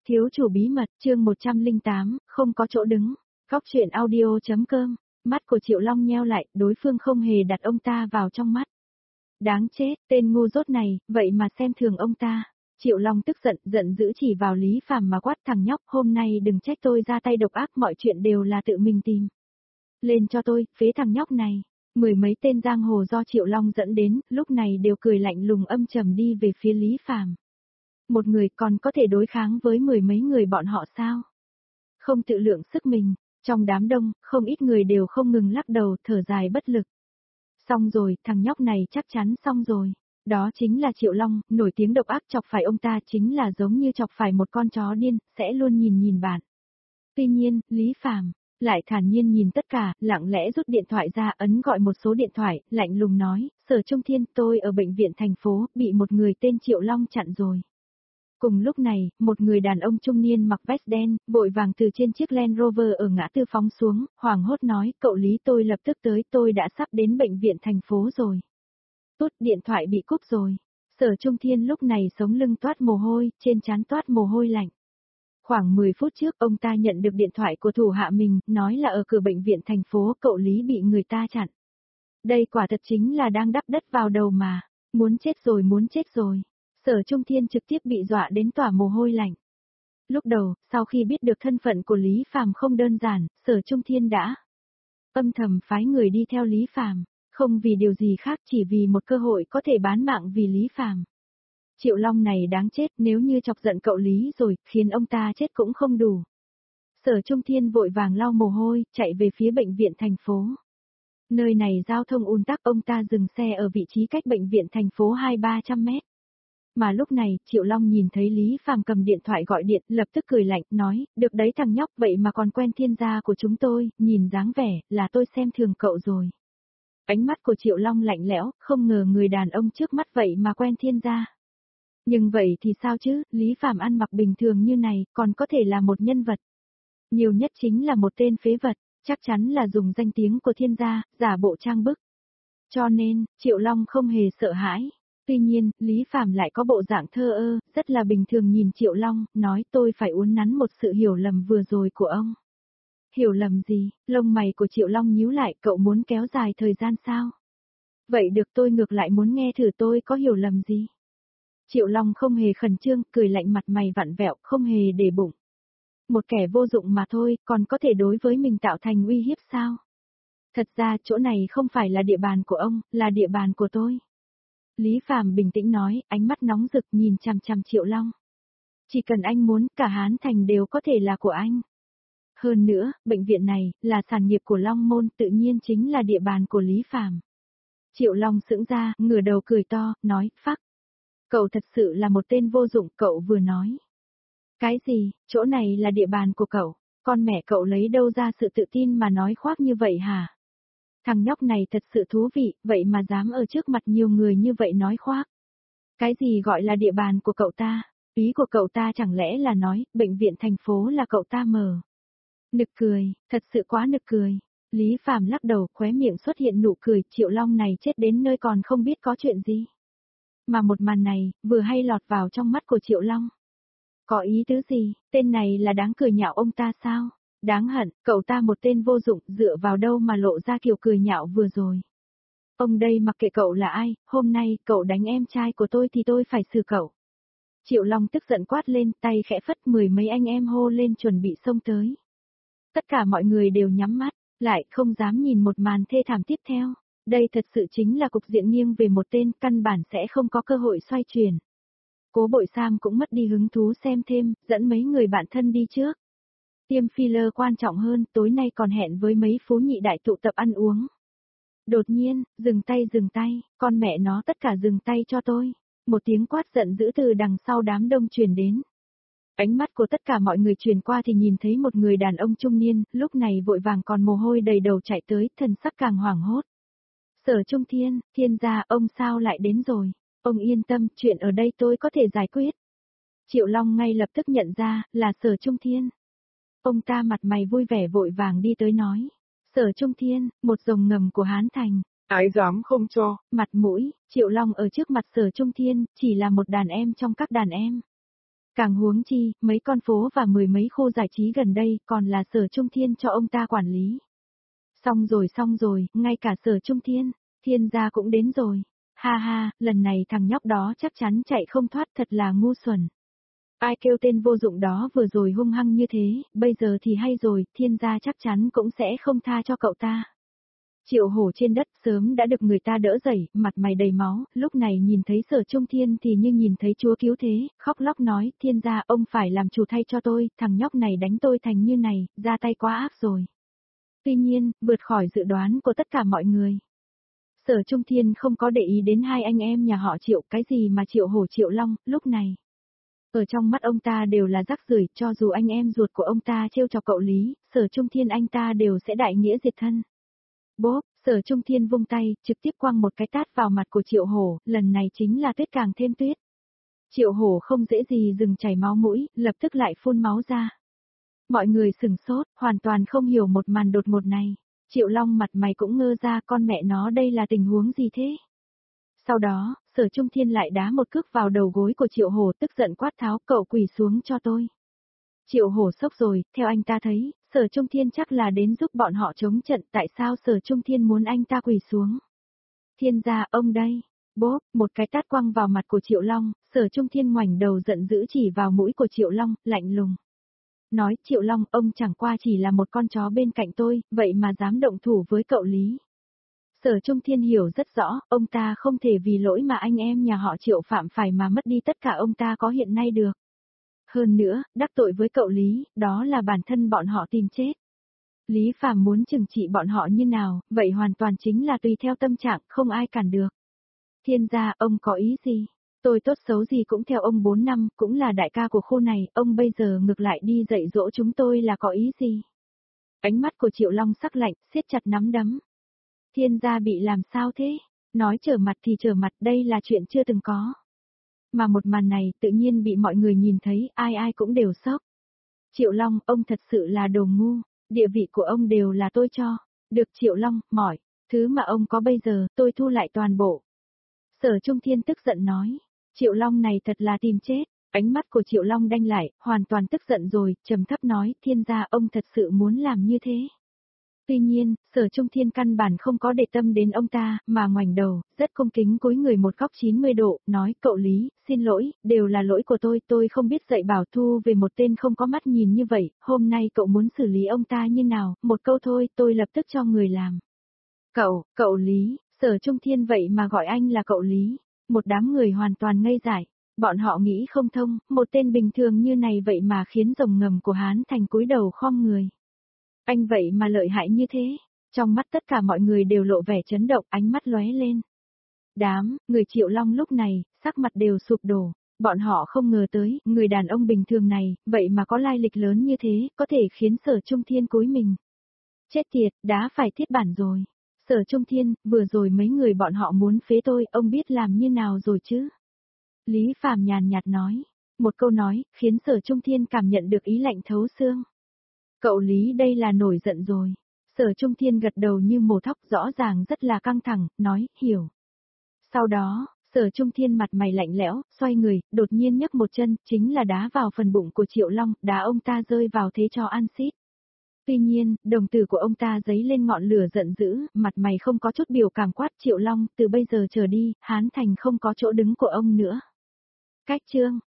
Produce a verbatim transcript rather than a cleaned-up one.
Thiếu chủ bí mật, chương một trăm lẻ tám, không có chỗ đứng. Góc truyện audio.com. Mắt của Triệu Long nheo lại, đối phương không hề đặt ông ta vào trong mắt. Đáng chết, tên ngu dốt này, vậy mà xem thường ông ta. Triệu Long tức giận, giận dữ chỉ vào Lý Phàm mà quát, thằng nhóc, hôm nay đừng trách tôi ra tay độc ác, mọi chuyện đều là tự mình tìm. Lên cho tôi, phế thằng nhóc này. Mười mấy tên giang hồ do Triệu Long dẫn đến, lúc này đều cười lạnh lùng âm trầm đi về phía Lý Phàm. Một người còn có thể đối kháng với mười mấy người bọn họ sao? Không tự lượng sức mình, trong đám đông, không ít người đều không ngừng lắc đầu, thở dài bất lực. Xong rồi, thằng nhóc này chắc chắn xong rồi. Đó chính là Triệu Long, nổi tiếng độc ác, chọc phải ông ta chính là giống như chọc phải một con chó điên, sẽ luôn nhìn nhìn bạn. Tuy nhiên, Lý Phàm lại thản nhiên nhìn tất cả, lặng lẽ rút điện thoại ra, ấn gọi một số điện thoại, lạnh lùng nói, Sở Trung Thiên, tôi ở bệnh viện thành phố, bị một người tên Triệu Long chặn rồi. Cùng lúc này, một người đàn ông trung niên mặc vest đen, vội vàng từ trên chiếc Land Rover ở ngã tư phóng xuống, hoảng hốt nói, cậu Lý, tôi lập tức tới, tôi đã sắp đến bệnh viện thành phố rồi. Tút, điện thoại bị cúp rồi. Sở Trung Thiên lúc này sống lưng toát mồ hôi, trên trán toát mồ hôi lạnh. Khoảng mười phút trước, ông ta nhận được điện thoại của thủ hạ mình, nói là ở cửa bệnh viện thành phố, cậu Lý bị người ta chặn. Đây quả thật chính là đang đắp đất vào đầu mà. Muốn chết rồi, muốn chết rồi. Sở Trung Thiên trực tiếp bị dọa đến tỏa mồ hôi lạnh. Lúc đầu, sau khi biết được thân phận của Lý Phàm không đơn giản, Sở Trung Thiên đã âm thầm phái người đi theo Lý Phàm, không vì điều gì khác, chỉ vì một cơ hội có thể bán mạng vì Lý Phàm. Triệu Long này đáng chết, nếu như chọc giận cậu Lý rồi, khiến ông ta chết cũng không đủ. Sở Trung Thiên vội vàng lau mồ hôi, chạy về phía bệnh viện thành phố. Nơi này giao thông ùn tắc, ông ta dừng xe ở vị trí cách bệnh viện thành phố hai ba trăm mét. Mà lúc này, Triệu Long nhìn thấy Lý Phàm cầm điện thoại gọi điện, lập tức cười lạnh, nói, được đấy thằng nhóc, vậy mà còn quen thiên gia của chúng tôi, nhìn dáng vẻ, là tôi xem thường cậu rồi. Ánh mắt của Triệu Long lạnh lẽo, không ngờ người đàn ông trước mắt vậy mà quen thiên gia. Nhưng vậy thì sao chứ, Lý Phàm ăn mặc bình thường như này, còn có thể là một nhân vật. Nhiều nhất chính là một tên phế vật, chắc chắn là dùng danh tiếng của thiên gia, giả bộ trang bức. Cho nên, Triệu Long không hề sợ hãi. Tuy nhiên, Lý Phàm lại có bộ dạng thơ ơ, rất là bình thường nhìn Triệu Long, nói tôi phải uốn nắn một sự hiểu lầm vừa rồi của ông. Hiểu lầm gì? Lông mày của Triệu Long nhíu lại, cậu muốn kéo dài thời gian sao? Vậy được, tôi ngược lại muốn nghe thử tôi có hiểu lầm gì. Triệu Long không hề khẩn trương, cười lạnh, mặt mày vặn vẹo, không hề để bụng. Một kẻ vô dụng mà thôi, còn có thể đối với mình tạo thành uy hiếp sao? Thật ra chỗ này không phải là địa bàn của ông, là địa bàn của tôi. Lý Phàm bình tĩnh nói, ánh mắt nóng rực nhìn chằm chằm Triệu Long. Chỉ cần anh muốn, cả Hán Thành đều có thể là của anh. Hơn nữa, bệnh viện này, là sản nghiệp của Long Môn, tự nhiên chính là địa bàn của Lý Phàm. Triệu Long sững ra, ngửa đầu cười to, nói, phắc. Cậu thật sự là một tên vô dụng, cậu vừa nói. Cái gì, chỗ này là địa bàn của cậu, con mẹ cậu lấy đâu ra sự tự tin mà nói khoác như vậy hả? Thằng nhóc này thật sự thú vị, vậy mà dám ở trước mặt nhiều người như vậy nói khoác. Cái gì gọi là địa bàn của cậu ta? Ý của cậu ta chẳng lẽ là nói, bệnh viện thành phố là cậu ta mở? Nực cười, thật sự quá nực cười. Lý Phàm lắc đầu, khóe miệng xuất hiện nụ cười, Triệu Long này chết đến nơi còn không biết có chuyện gì. Mà một màn này, vừa hay lọt vào trong mắt của Triệu Long. Có ý tứ gì, tên này là đáng cười nhạo ông ta sao? Đáng hận, cậu ta một tên vô dụng, dựa vào đâu mà lộ ra kiểu cười nhạo vừa rồi. Ông đây mặc kệ cậu là ai, hôm nay cậu đánh em trai của tôi thì tôi phải xử cậu. Triệu Long tức giận quát lên, tay khẽ phất, mười mấy anh em hô lên chuẩn bị xông tới. Tất cả mọi người đều nhắm mắt, lại không dám nhìn một màn thê thảm tiếp theo. Đây thật sự chính là cục diện nghiêng về một tên, căn bản sẽ không có cơ hội xoay chuyển. Cố Bội Sam cũng mất đi hứng thú xem thêm, dẫn mấy người bạn thân đi trước. Tiêm filler quan trọng hơn, tối nay còn hẹn với mấy phú nhị đại tụ tập ăn uống. Đột nhiên, dừng tay dừng tay, con mẹ nó tất cả dừng tay cho tôi. Một tiếng quát giận dữ từ đằng sau đám đông truyền đến. Ánh mắt của tất cả mọi người truyền qua thì nhìn thấy một người đàn ông trung niên, lúc này vội vàng còn mồ hôi đầy đầu chạy tới, thần sắc càng hoảng hốt. Sở Trung Thiên, thiên gia, ông sao lại đến rồi? Ông yên tâm, chuyện ở đây tôi có thể giải quyết. Triệu Long ngay lập tức nhận ra, là Sở Trung Thiên. Ông ta mặt mày vui vẻ vội vàng đi tới nói. Sở Trung Thiên, một rồng ngầm của Hán Thành. Ái dám không cho. Mặt mũi, Triệu Long ở trước mặt Sở Trung Thiên, chỉ là một đàn em trong các đàn em. Càng huống chi, mấy con phố và mười mấy khu giải trí gần đây còn là Sở Trung Thiên cho ông ta quản lý. Xong rồi xong rồi, ngay cả Sở Trung Thiên, Thiên gia cũng đến rồi. Ha ha, lần này thằng nhóc đó chắc chắn chạy không thoát, thật là ngu xuẩn. Ai kêu tên vô dụng đó vừa rồi hung hăng như thế, bây giờ thì hay rồi, Thiên gia chắc chắn cũng sẽ không tha cho cậu ta. Triệu Hổ trên đất sớm đã được người ta đỡ dậy, mặt mày đầy máu, lúc này nhìn thấy Sở Trung Thiên thì như nhìn thấy chúa cứu thế, khóc lóc nói, Thiên gia ông phải làm chủ thay cho tôi, thằng nhóc này đánh tôi thành như này, ra tay quá ác rồi. Tuy nhiên, vượt khỏi dự đoán của tất cả mọi người. Sở Trung Thiên không có để ý đến hai anh em nhà họ Triệu, cái gì mà Triệu Hổ Triệu Long, lúc này. Ở trong mắt ông ta đều là rác rưởi, cho dù anh em ruột của ông ta trêu chọc cậu Lý, Sở Trung Thiên anh ta đều sẽ đại nghĩa diệt thân. Bốp, Sở Trung Thiên vung tay, trực tiếp quăng một cái tát vào mặt của Triệu Hổ, lần này chính là tuyết càng thêm tuyết. Triệu Hổ không dễ gì dừng chảy máu mũi, lập tức lại phun máu ra. Mọi người sửng sốt, hoàn toàn không hiểu một màn đột ngột này. Triệu Long mặt mày cũng ngơ ra, con mẹ nó đây là tình huống gì thế? Sau đó, Sở Trung Thiên lại đá một cước vào đầu gối của Triệu Hổ, tức giận quát tháo, cậu quỳ xuống cho tôi. Triệu Hổ sốc rồi, theo anh ta thấy, Sở Trung Thiên chắc là đến giúp bọn họ chống trận, tại sao Sở Trung Thiên muốn anh ta quỳ xuống? Thiên gia, ông đây. Bốp, một cái tát quăng vào mặt của Triệu Long, Sở Trung Thiên ngoảnh đầu giận dữ chỉ vào mũi của Triệu Long, lạnh lùng. Nói, Triệu Long, ông chẳng qua chỉ là một con chó bên cạnh tôi, vậy mà dám động thủ với cậu Lý. Sở Trung Thiên hiểu rất rõ, ông ta không thể vì lỗi mà anh em nhà họ Triệu phạm phải mà mất đi tất cả ông ta có hiện nay được. Hơn nữa, đắc tội với cậu Lý, đó là bản thân bọn họ tìm chết. Lý Phàm muốn trừng trị bọn họ như nào, vậy hoàn toàn chính là tùy theo tâm trạng, không ai cản được. Thiên gia, ông có ý gì? Tôi tốt xấu gì cũng theo ông bốn năm, cũng là đại ca của khu này, ông bây giờ ngược lại đi dạy dỗ chúng tôi là có ý gì? Ánh mắt của Triệu Long sắc lạnh, siết chặt nắm đấm. Thiên gia bị làm sao thế? Nói trở mặt thì trở mặt, đây là chuyện chưa từng có. Mà một màn này tự nhiên bị mọi người nhìn thấy, ai ai cũng đều sốc. Triệu Long, ông thật sự là đồ ngu, địa vị của ông đều là tôi cho. Được Triệu Long, mỏi, thứ mà ông có bây giờ, tôi thu lại toàn bộ. Sở Trung Thiên tức giận nói, Triệu Long này thật là tìm chết. Ánh mắt của Triệu Long đanh lại, hoàn toàn tức giận rồi, trầm thấp nói, Thiên gia ông thật sự muốn làm như thế. Tuy nhiên, Sở Trung Thiên căn bản không có để tâm đến ông ta, mà ngoảnh đầu, rất cung kính cúi người một góc chín mươi độ, nói, cậu Lý, xin lỗi, đều là lỗi của tôi, tôi không biết dạy bảo thu về một tên không có mắt nhìn như vậy, hôm nay cậu muốn xử lý ông ta như nào, một câu thôi, tôi lập tức cho người làm. Cậu, cậu Lý, Sở Trung Thiên vậy mà gọi anh là cậu Lý, một đám người hoàn toàn ngây dại. Bọn họ nghĩ không thông, một tên bình thường như này vậy mà khiến rồng ngầm của Hán Thành cúi đầu khom người. Anh vậy mà lợi hại như thế, trong mắt tất cả mọi người đều lộ vẻ chấn động, ánh mắt lóe lên. Đám, người Triệu Long lúc này, sắc mặt đều sụp đổ, bọn họ không ngờ tới, người đàn ông bình thường này, vậy mà có lai lịch lớn như thế, có thể khiến Sở Trung Thiên cúi mình. Chết tiệt, đã phải thiết bản rồi. Sở Trung Thiên, vừa rồi mấy người bọn họ muốn phế tôi, ông biết làm như nào rồi chứ? Lý Phàm nhàn nhạt nói, một câu nói, khiến Sở Trung Thiên cảm nhận được ý lạnh thấu xương. Cậu Lý đây là nổi giận rồi. Sở Trung Thiên gật đầu như mổ thóc, rõ ràng rất là căng thẳng, nói, hiểu. Sau đó, Sở Trung Thiên mặt mày lạnh lẽo, xoay người, đột nhiên nhấc một chân, chính là đá vào phần bụng của Triệu Long, đá ông ta rơi vào thế cho ăn xít. Tuy nhiên, đồng tử của ông ta giấy lên ngọn lửa giận dữ, mặt mày không có chút biểu cảm, quát, Triệu Long, từ bây giờ trở đi, Hán Thành không có chỗ đứng của ông nữa. Cách chương